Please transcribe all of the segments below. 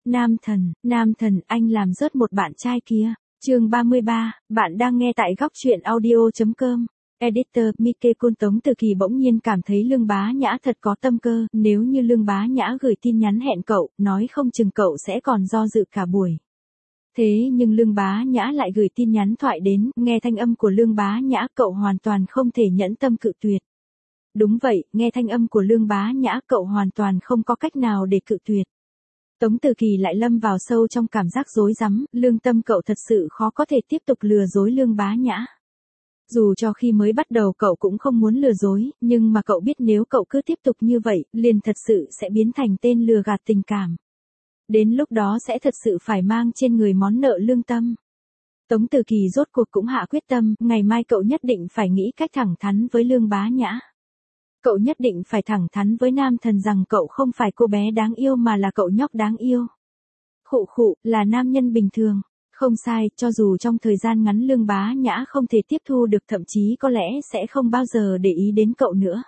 Nam thần, anh làm rớt một bạn trai kia. Chương 33, bạn đang nghe tại góc truyện audio.com. Editor, Mike Côn. Tống Từ Kỳ bỗng nhiên cảm thấy Lương Bá Nhã thật có tâm cơ, nếu như Lương Bá Nhã gửi tin nhắn hẹn cậu, nói không chừng cậu sẽ còn do dự cả buổi. Thế nhưng Lương Bá Nhã lại gửi tin nhắn thoại đến, nghe thanh âm của Lương Bá Nhã cậu hoàn toàn không thể nhẫn tâm cự tuyệt. Đúng vậy, nghe thanh âm của Lương Bá Nhã cậu hoàn toàn không có cách nào để cự tuyệt. Tống Từ Kỳ lại lâm vào sâu trong cảm giác rối rắm, lương tâm cậu thật sự khó có thể tiếp tục lừa dối Lương Bá Nhã. Dù cho khi mới bắt đầu cậu cũng không muốn lừa dối, nhưng mà cậu biết nếu cậu cứ tiếp tục như vậy, liền thật sự sẽ biến thành tên lừa gạt tình cảm. Đến lúc đó sẽ thật sự phải mang trên người món nợ lương tâm. Tống Từ Kỳ rốt cuộc cũng hạ quyết tâm, ngày mai cậu nhất định phải nghĩ cách thẳng thắn với Lương Bá Nhã. Cậu nhất định phải thẳng thắn với nam thần rằng cậu không phải cô bé đáng yêu mà là cậu nhóc đáng yêu. Khụ, là nam nhân bình thường. Không sai, cho dù trong thời gian ngắn Lương Bá Nhã không thể tiếp thu được, thậm chí có lẽ sẽ không bao giờ để ý đến cậu nữa.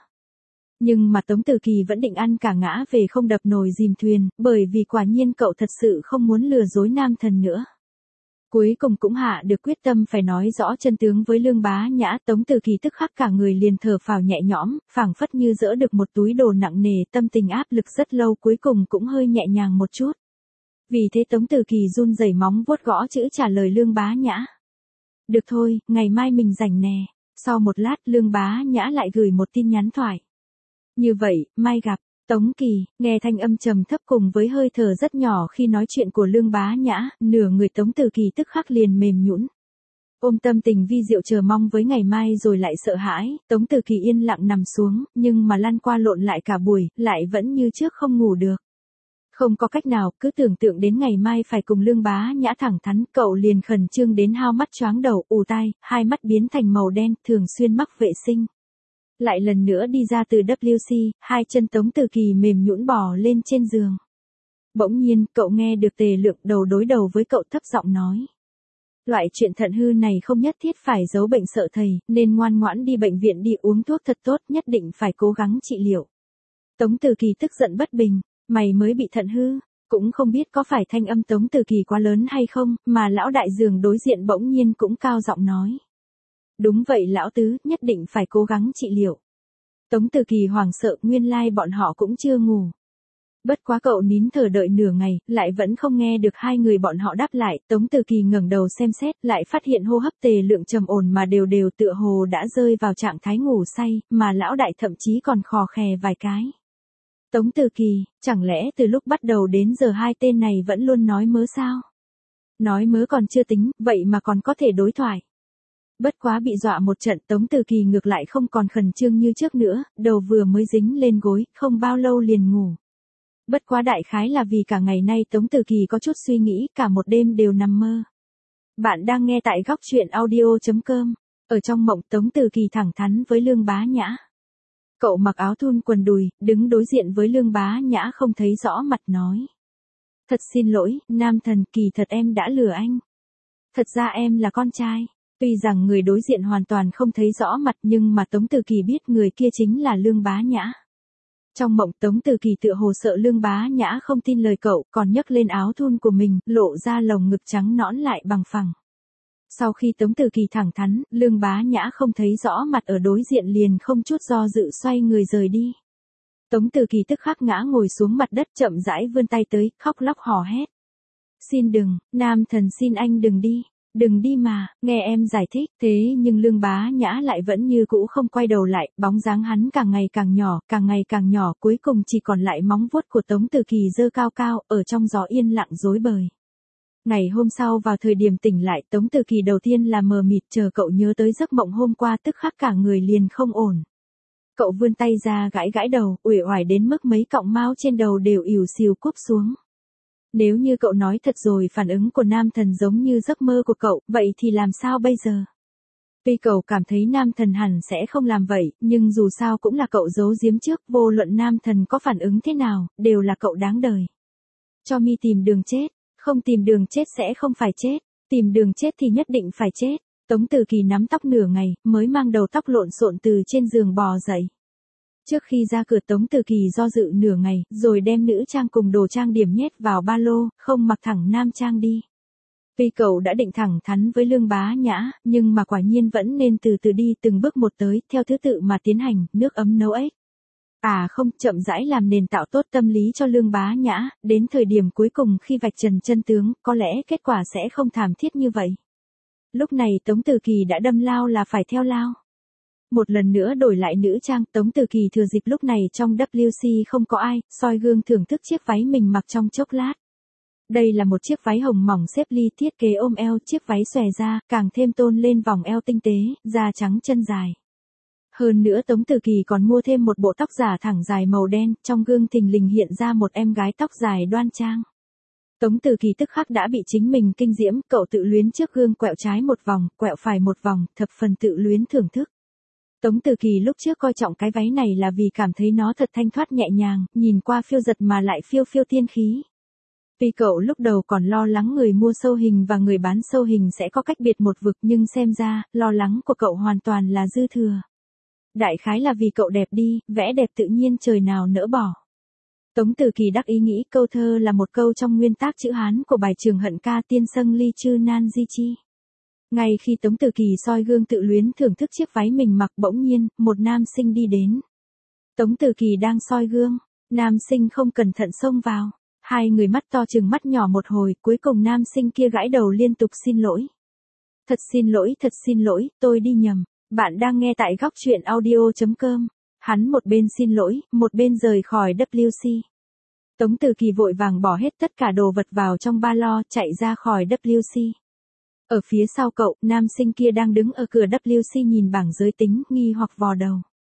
Nhưng mà Tống Từ Kỳ vẫn định ăn cả ngã về không đập nồi dìm thuyền, bởi vì quả nhiên cậu thật sự không muốn lừa dối nam thần nữa. Cuối cùng cũng hạ được quyết tâm phải nói rõ chân tướng với Lương Bá Nhã. Tống Từ Kỳ tức khắc cả người liền thở phào nhẹ nhõm, phảng phất như dỡ được một túi đồ nặng nề, tâm tình áp lực rất lâu cuối cùng cũng hơi nhẹ nhàng một chút. Vì thế Tống Từ Kỳ run rẩy móng vuốt gõ chữ trả lời Lương Bá Nhã. Được thôi, ngày mai mình rảnh nè. Sau một lát Lương Bá Nhã lại gửi một tin nhắn thoại. Như vậy, mai gặp. Tống Kỳ, nghe thanh âm trầm thấp cùng với hơi thở rất nhỏ khi nói chuyện của Lương Bá Nhã, nửa người Tống Từ Kỳ tức khắc liền mềm nhũn. Ôm tâm tình vi diệu chờ mong với ngày mai rồi lại sợ hãi, Tống Từ Kỳ yên lặng nằm xuống, nhưng mà lăn qua lộn lại cả buổi, lại vẫn như trước không ngủ được. Không có cách nào, cứ tưởng tượng đến ngày mai phải cùng Lương Bá Nhã thẳng thắn, cậu liền khẩn trương đến hao mắt choáng đầu, ù tai, hai mắt biến thành màu đen, thường xuyên mắc vệ sinh. Lại lần nữa đi ra từ WC, hai chân Tống Từ Kỳ mềm nhũn bò lên trên giường. Bỗng nhiên, cậu nghe được Tề Lượng đầu đối đầu với cậu thấp giọng nói. Loại chuyện thận hư này không nhất thiết phải giấu bệnh sợ thầy, nên ngoan ngoãn đi bệnh viện đi uống thuốc thật tốt, nhất định phải cố gắng trị liệu. Tống Từ Kỳ tức giận bất bình, mày mới bị thận hư, cũng không biết có phải thanh âm Tống Từ Kỳ quá lớn hay không, mà lão đại giường đối diện bỗng nhiên cũng cao giọng nói. Đúng vậy lão tứ, nhất định phải cố gắng trị liệu. Tống Từ Kỳ hoảng sợ, nguyên lai bọn họ cũng chưa ngủ. Bất quá cậu nín thở đợi nửa ngày, lại vẫn không nghe được hai người bọn họ đáp lại, Tống Từ Kỳ ngẩng đầu xem xét, lại phát hiện hô hấp Tề Lượng trầm ổn mà đều đều tựa hồ đã rơi vào trạng thái ngủ say, mà lão đại thậm chí còn khò khè vài cái. Tống Từ Kỳ, chẳng lẽ từ lúc bắt đầu đến giờ hai tên này vẫn luôn nói mớ sao? Nói mớ còn chưa tính, vậy mà còn có thể đối thoại. Bất quá bị dọa một trận Tống Từ Kỳ ngược lại không còn khẩn trương như trước nữa, đầu vừa mới dính lên gối, không bao lâu liền ngủ. Bất quá đại khái là vì cả ngày nay Tống Từ Kỳ có chút suy nghĩ, cả một đêm đều nằm mơ. Bạn đang nghe tại góc truyện audio.com. Ở trong mộng Tống Từ Kỳ thẳng thắn với Lương Bá Nhã. Cậu mặc áo thun quần đùi, đứng đối diện với Lương Bá Nhã không thấy rõ mặt nói. Thật xin lỗi, nam thần, kỳ thật em đã lừa anh. Thật ra em là con trai. Tuy rằng người đối diện hoàn toàn không thấy rõ mặt nhưng mà Tống Từ Kỳ biết người kia chính là Lương Bá Nhã. Trong mộng Tống Từ Kỳ tựa hồ sợ Lương Bá Nhã không tin lời cậu, còn nhấc lên áo thun của mình, lộ ra lồng ngực trắng nõn lại bằng phẳng. Sau khi Tống Từ Kỳ thẳng thắn, Lương Bá Nhã không thấy rõ mặt ở đối diện liền không chút do dự xoay người rời đi. Tống Từ Kỳ tức khắc ngã ngồi xuống mặt đất chậm rãi vươn tay tới, khóc lóc hò hét. Xin đừng, nam thần xin anh đừng đi. Đừng đi mà, nghe em giải thích. Thế nhưng Lương Bá Nhã lại vẫn như cũ không quay đầu lại, bóng dáng hắn càng ngày càng nhỏ, cuối cùng chỉ còn lại móng vuốt của Tống Từ Kỳ giơ cao cao, ở trong gió yên lặng rối bời. Ngày hôm sau vào thời điểm tỉnh lại Tống Từ Kỳ đầu tiên là mờ mịt, chờ cậu nhớ tới giấc mộng hôm qua tức khắc cả người liền không ổn. Cậu vươn tay ra gãi gãi đầu, uể oải đến mức mấy cọng mao trên đầu đều ỉu xìu cúp xuống. Nếu như cậu nói thật rồi phản ứng của nam thần giống như giấc mơ của cậu, vậy thì làm sao bây giờ? Tuy cậu cảm thấy nam thần hẳn sẽ không làm vậy, nhưng dù sao cũng là cậu giấu giếm trước, vô luận nam thần có phản ứng thế nào, đều là cậu đáng đời. Cho mi tìm đường chết, không tìm đường chết sẽ không phải chết, tìm đường chết thì nhất định phải chết. Tống Từ Kỳ nắm tóc nửa ngày, mới mang đầu tóc lộn xộn từ trên giường bò dậy. Trước khi ra cửa Tống Từ Kỳ do dự nửa ngày, rồi đem nữ trang cùng đồ trang điểm nhét vào ba lô, không mặc thẳng nam trang đi. Vì cậu đã định thẳng thắn với Lương Bá Nhã, nhưng mà quả nhiên vẫn nên từ từ đi từng bước một tới, theo thứ tự mà tiến hành, nước ấm nấu ếch. À không, chậm rãi làm nền tạo tốt tâm lý cho Lương Bá Nhã, đến thời điểm cuối cùng khi vạch trần chân tướng, có lẽ kết quả sẽ không thảm thiết như vậy. Lúc này Tống Từ Kỳ đã đâm lao là phải theo lao. Một lần nữa đổi lại nữ trang, Tống Từ Kỳ thừa dịp lúc này trong WC không có ai, soi gương thưởng thức chiếc váy mình mặc trong chốc lát. Đây là một chiếc váy hồng mỏng xếp ly thiết kế ôm eo, chiếc váy xòe ra, càng thêm tôn lên vòng eo tinh tế, da trắng chân dài. Hơn nữa Tống Từ Kỳ còn mua thêm một bộ tóc giả thẳng dài màu đen, trong gương thình lình hiện ra một em gái tóc dài đoan trang. Tống Từ Kỳ tức khắc đã bị chính mình kinh diễm, cậu tự luyến trước gương quẹo trái một vòng, quẹo phải một vòng, thập phần tự luyến thưởng thức. Tống Từ Kỳ lúc trước coi trọng cái váy này là vì cảm thấy nó thật thanh thoát nhẹ nhàng, nhìn qua phiêu giật mà lại phiêu phiêu tiên khí. Vì cậu lúc đầu còn lo lắng người mua sâu hình và người bán sâu hình sẽ có cách biệt một vực, nhưng xem ra, lo lắng của cậu hoàn toàn là dư thừa. Đại khái là vì cậu đẹp đi, vẽ đẹp tự nhiên trời nào nỡ bỏ. Tống Từ Kỳ đắc ý nghĩ câu thơ là một câu trong nguyên tác chữ Hán của bài Trường Hận Ca Tiên Sâng Ly Chư Nan Di Chi. Ngay khi Tống Từ Kỳ soi gương tự luyến thưởng thức chiếc váy mình mặc, bỗng nhiên, một nam sinh đi đến. Tống Từ Kỳ đang soi gương, nam sinh không cẩn thận xông vào. Hai người mắt to chừng mắt nhỏ một hồi, cuối cùng nam sinh kia gãi đầu liên tục xin lỗi. Thật xin lỗi, tôi đi nhầm. Bạn đang nghe tại góc truyện audio.com. Hắn một bên xin lỗi, một bên rời khỏi WC. Tống Từ Kỳ vội vàng bỏ hết tất cả đồ vật vào trong ba lô, chạy ra khỏi WC. Ở phía sau cậu, nam sinh kia đang đứng ở cửa WC nhìn bảng giới tính, nghi hoặc vò đầu.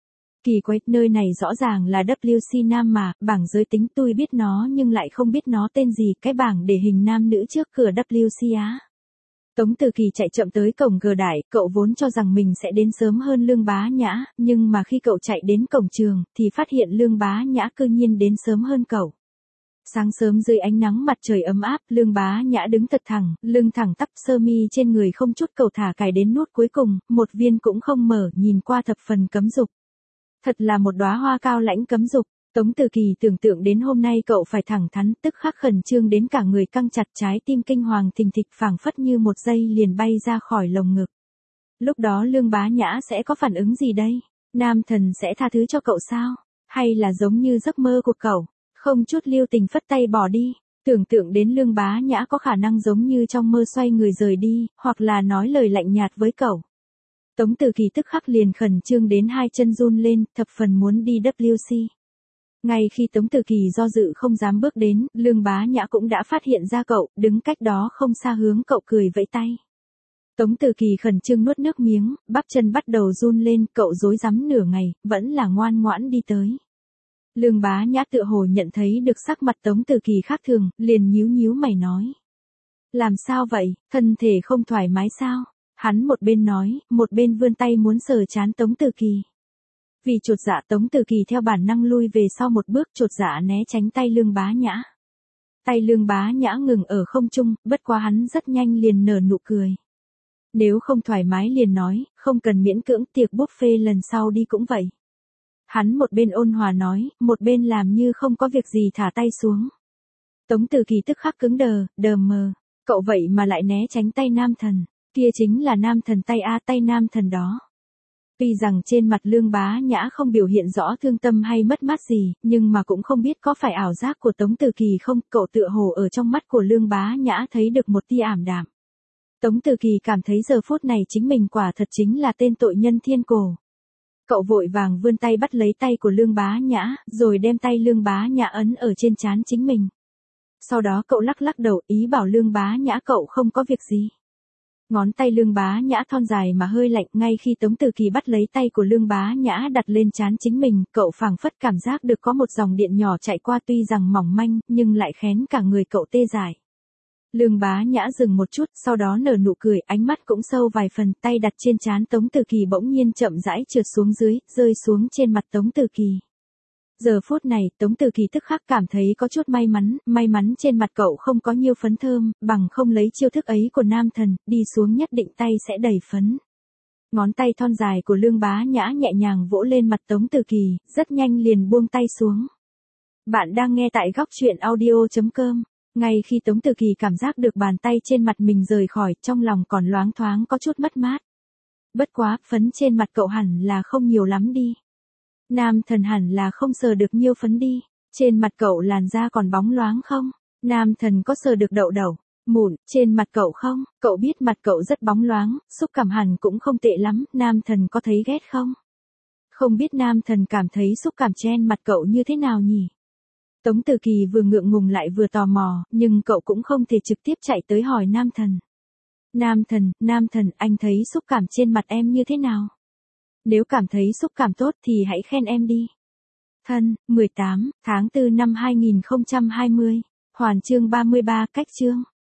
Kỳ quái, nơi này rõ ràng là WC nam mà, bảng giới tính tôi biết nó nhưng lại không biết nó tên gì, cái bảng để hình nam nữ trước cửa WC á. Tống Từ Kỳ chạy chậm tới cổng G Đại, cậu vốn cho rằng mình sẽ đến sớm hơn Lương Bá Nhã, nhưng mà khi cậu chạy đến cổng trường, thì phát hiện Lương Bá Nhã cư nhiên đến sớm hơn cậu. Sáng sớm dưới ánh nắng mặt trời ấm áp, Lương Bá Nhã đứng thật thẳng, lưng thẳng tắp, sơ mi trên người không chút cầu thả cài đến nút cuối cùng, một viên cũng không mở, nhìn qua thập phần cấm dục. Thật là một đóa hoa cao lãnh cấm dục. Tống Từ Kỳ tưởng tượng đến hôm nay cậu phải thẳng thắn, tức khắc khẩn trương đến cả người căng chặt, trái tim kinh hoàng thình thịch, phảng phất như một giây liền bay ra khỏi lồng ngực. Lúc đó Lương Bá Nhã sẽ có phản ứng gì đây? Nam thần sẽ tha thứ cho cậu sao? Hay là giống như giấc mơ của cậu, không chút lưu tình phất tay bỏ đi? Tưởng tượng đến Lương Bá Nhã có khả năng giống như trong mơ xoay người rời đi, hoặc là nói lời lạnh nhạt với cậu. Tống Từ Kỳ tức khắc liền khẩn trương đến hai chân run lên, thập phần muốn đi WC. Ngay khi Tống Từ Kỳ do dự không dám bước đến, Lương Bá Nhã cũng đã phát hiện ra cậu, đứng cách đó không xa hướng cậu cười vẫy tay. Tống Từ Kỳ khẩn trương nuốt nước miếng, bắp chân bắt đầu run lên, cậu rối rắm nửa ngày, vẫn là ngoan ngoãn đi tới. Lương Bá Nhã tựa hồ nhận thấy được sắc mặt Tống Từ Kỳ khác thường, liền nhíu nhíu mày nói. Làm sao vậy, thân thể không thoải mái sao? Hắn một bên nói, một bên vươn tay muốn sờ trán Tống Từ Kỳ. Vì chột dạ Tống Từ Kỳ theo bản năng lui về sau một bước, chột dạ né tránh tay Lương Bá Nhã. Tay Lương Bá Nhã ngừng ở không trung, bất quá hắn rất nhanh liền nở nụ cười. Nếu không thoải mái liền nói, không cần miễn cưỡng, tiệc buffet lần sau đi cũng vậy. Hắn một bên ôn hòa nói, một bên làm như không có việc gì thả tay xuống. Tống Từ Kỳ tức khắc cứng đờ mờ, cậu vậy mà lại né tránh tay nam thần, kia chính là nam thần tay A, tay nam thần đó. Tuy rằng trên mặt Lương Bá Nhã không biểu hiện rõ thương tâm hay mất mát gì, nhưng mà cũng không biết có phải ảo giác của Tống Từ Kỳ không, cậu tựa hồ ở trong mắt của Lương Bá Nhã thấy được một tia ảm đạm. Tống Từ Kỳ cảm thấy giờ phút này chính mình quả thật chính là tên tội nhân thiên cổ. Cậu vội vàng vươn tay bắt lấy tay của Lương Bá Nhã, rồi đem tay Lương Bá Nhã ấn ở trên trán chính mình. Sau đó cậu lắc lắc đầu, ý bảo Lương Bá Nhã cậu không có việc gì. Ngón tay Lương Bá Nhã thon dài mà hơi lạnh, ngay khi Tống Từ Kỳ bắt lấy tay của Lương Bá Nhã đặt lên trán chính mình, cậu phảng phất cảm giác được có một dòng điện nhỏ chạy qua, tuy rằng mỏng manh, nhưng lại khén cả người cậu tê dại. Lương Bá Nhã dừng một chút, sau đó nở nụ cười, ánh mắt cũng sâu vài phần, tay đặt trên trán Tống Từ Kỳ bỗng nhiên chậm rãi trượt xuống dưới, rơi xuống trên mặt Tống Từ Kỳ. Giờ phút này, Tống Từ Kỳ tức khắc cảm thấy có chút may mắn trên mặt cậu không có nhiều phấn thơm, bằng không lấy chiêu thức ấy của nam thần, đi xuống nhất định tay sẽ đầy phấn. Ngón tay thon dài của Lương Bá Nhã nhẹ nhàng vỗ lên mặt Tống Từ Kỳ, rất nhanh liền buông tay xuống. Bạn đang nghe tại góc truyện audio.com. Ngay khi Tống Từ Kỳ cảm giác được bàn tay trên mặt mình rời khỏi, trong lòng còn loáng thoáng có chút mất mát. Bất quá, phấn trên mặt cậu hẳn là không nhiều lắm đi. Nam Thần hẳn là không sờ được nhiêu phấn đi. Trên mặt cậu làn da còn bóng loáng không? Nam Thần có sờ được đậu đậu, mụn, trên mặt cậu không? Cậu biết mặt cậu rất bóng loáng, xúc cảm hẳn cũng không tệ lắm, Nam Thần có thấy ghét không? Không biết Nam Thần cảm thấy xúc cảm trên mặt cậu như thế nào nhỉ? Tống Từ Kỳ vừa ngượng ngùng lại vừa tò mò, nhưng cậu cũng không thể trực tiếp chạy tới hỏi Nam Thần. Nam Thần, anh thấy xúc cảm trên mặt em như thế nào? Nếu cảm thấy xúc cảm tốt thì hãy khen em đi. Thân, 18, tháng 4 năm 2020. Hoàn chương 33, cách chương.